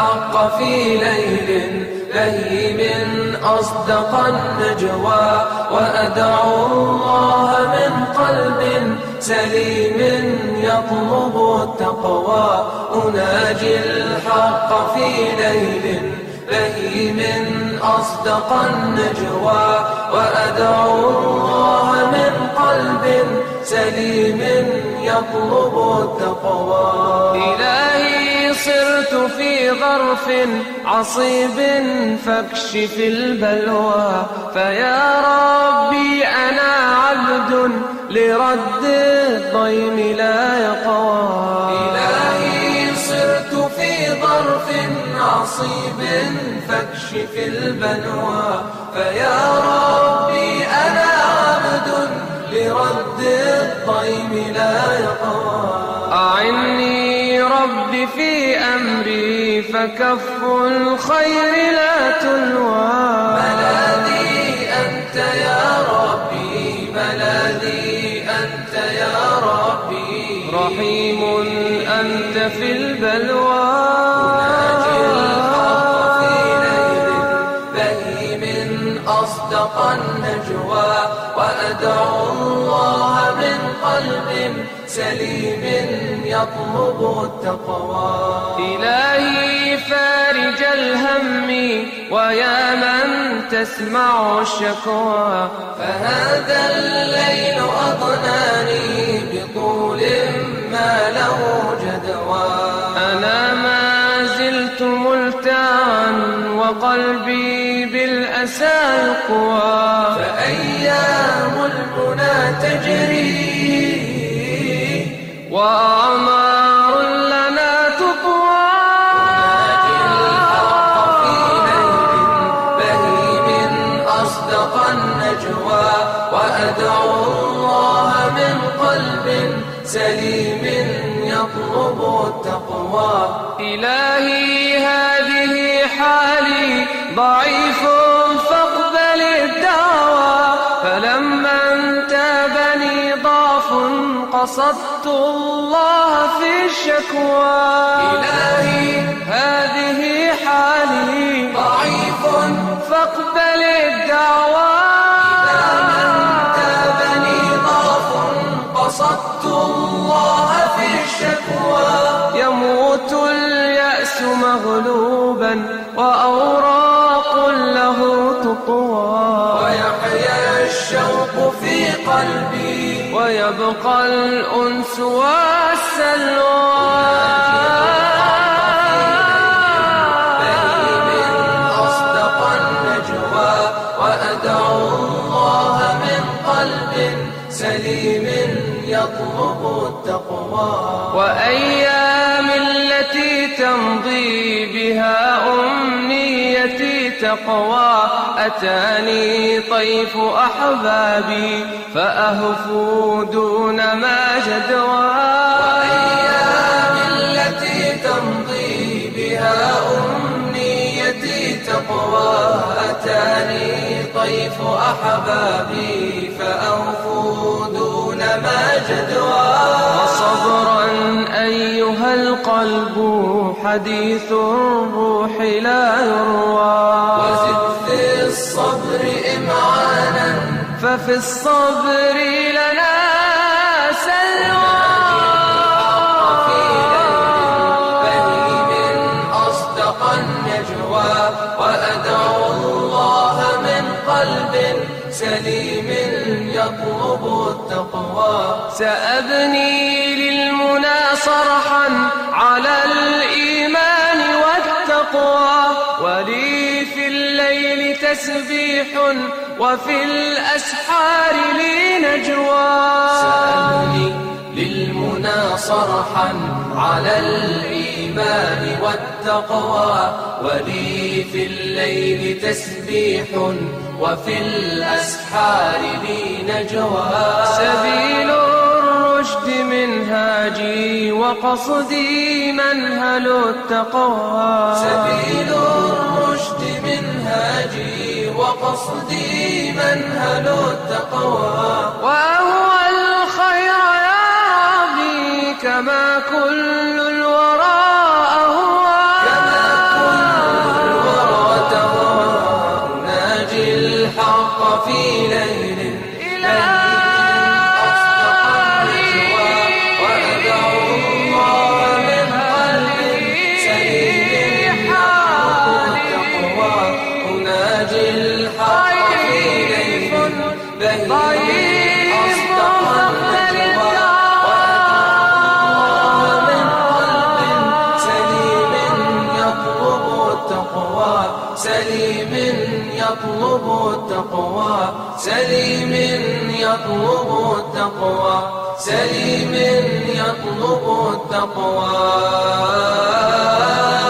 الحق في ليل بهيم أصدق النجوى وأدعو الله من قلب سليم يطلب التقوى أناجي الحق في ليل بهيم أصدق النجوى وأدعو الله من قلب سليم يطلب التقوى إلهي صرت في ظرف عصيب فاكشف البلوى فيا ربي أنا عبد لرد الضيم لا يقوى إلهي صرت في ظرف عصيب فاكشف البلوى فيا ربي أنا عبد لرد الضيم لا يقوى أعني ربي في أمري فكف الخير لا تلوى ملاذي أنت يا ربي ملاذي أنت يا ربي رحيم أنت في البلوى أناجي الحق في ليل بهيم أصدق النجوى وأدعو الله من قلب سليم يطلب التقوى إلهي فارج الهم ويا من تسمع الشكوى فهذا الليل أضناني بطول ما له جدوى أنا ما زلت ملتعا وقلبي بالأسى يقوى فأيام المنى تجري وأعمار لنا تطوى أناجي الحق في ليل بهيم أصدق النجوى وأدعو الله من قلب سليم يطلب التقوى إلهي هذه حالي ضعيف فاقبل الدعوى فلما انتابني ضعف قصدت الله في الشكوى إلهي هذه حالي ضعيف فاقبل الدعوى إذا من تابني ضعف قصدت الله في الشكوى يموت اليأس مغلوبا وأوراق له تطوى ويحيا الشوق في قلبي ويبقى الأنس والسلوى بهيم أصدق النجوى وأدعو الله من قلب سليم يطلب التقوى وأيام التي تمضي بها أمنيتي تقوى أتاني طيف أحبابي فأهفوا دون ما جدوى وأيام التي تمضي بها أمنيتي تقوى أتاني طيف أحبابي فأهفوا دون ما جدوى وصبرا أيها القلب حديث الروح لا يروى وزد في الصبر إمعانا ففي الصبر لنا سلوى بهيم أصدق النجوى وأدعو الله من قلب سليم يطلب التقوى سأبني للمنى صرحا على الإيمان والتقوى ولي في الليل تسبيح وفي الأسحار لي نجوى سأبني للمنى صرحا على الإيمان والتقوى ولي في الليل تسبيح وفي الأسحار لي نجوى سبيل الرشد منهاجي وقصدي منهل التقوى سبيل الرشد منهاجي وقصدي منهل التقوى وهو الخير يا ربي كما كل الورى أهوى كما سليم يطلب التقوى، سليم يطلب التقوى.